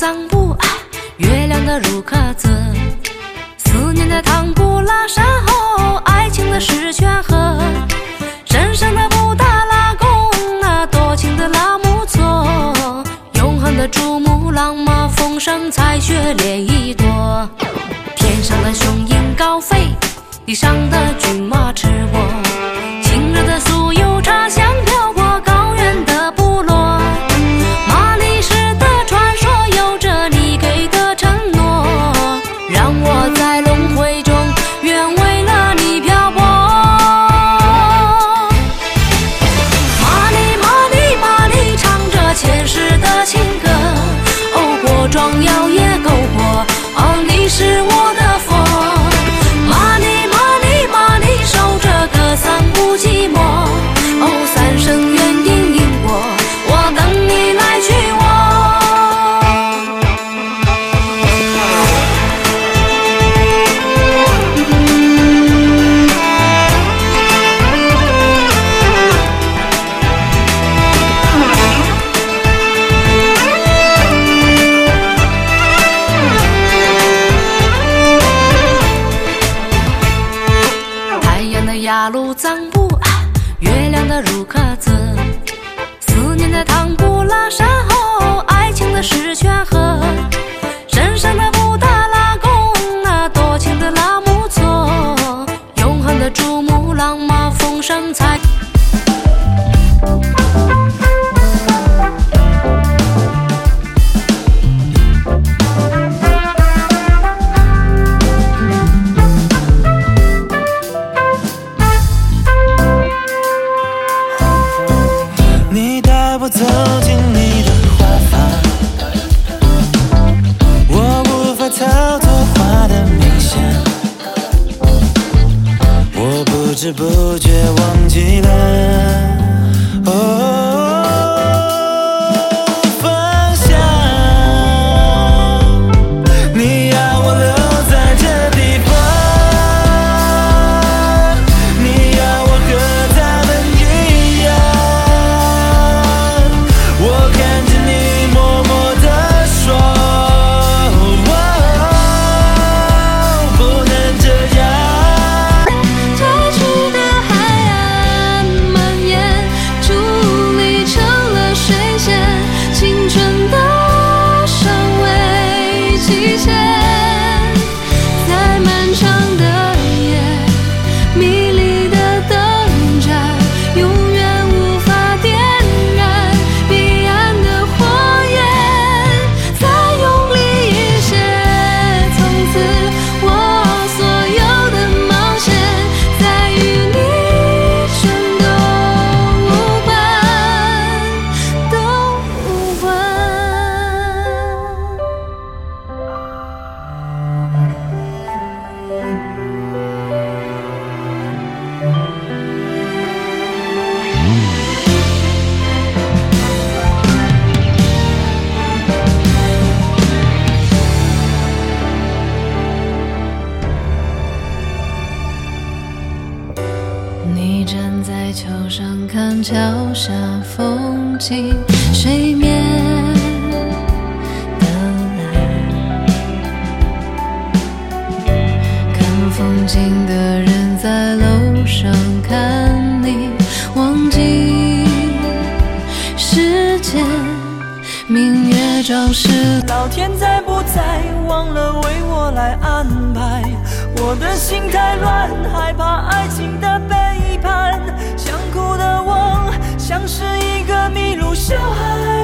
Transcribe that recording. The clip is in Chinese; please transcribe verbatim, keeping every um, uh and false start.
藏布，月亮的如壳子，思念的唐古拉山后，爱情的石泉河，神圣的布达拉宫，那多情的拉木错，永恒的珠穆朗玛峰上彩雪莲一朵，天上的雄鹰高飞，地上的骏马驰过，清热的酥油茶香飘过高原的部落，马里士的传说有着你给的承诺，让我在轮回中愿为了你漂泊。马里马里马里唱着前世的情歌，哦，过壮瑶也篝火，哦，你是我的佛。马里马里马里守着歌三不寂寞，哦，三生缘因因果，我等你来娶我。太阳的雅鲁藏布，月亮的如壳子，思念的唐古拉山后，爱情的石泉河，神圣的布达拉宫，那多情的拉木错，永恒的珠穆朗玛峰上彩。 你带我走进你的花房，我无法操作花的明显，我不知不觉忘记了哦方向，你要我留在这地方，你要我和他们一样，我看着你默默地说，哦，不能这样。 太初的海岸蔓延，伫立成了水线，青春的尚未极限，在漫长的夜，迷离的灯盏，永远无法点燃彼岸的火焰，再用力一些，从此我所有的冒险，再与你全都无关，都无关。你站在桥上看桥下风景，水面的蓝，看风景的人在楼上看你，忘记时间，明月照射。 老天在不在忘了为我来安排，我的心太乱，害怕爱情的背叛，想哭的我像是一个迷路小孩。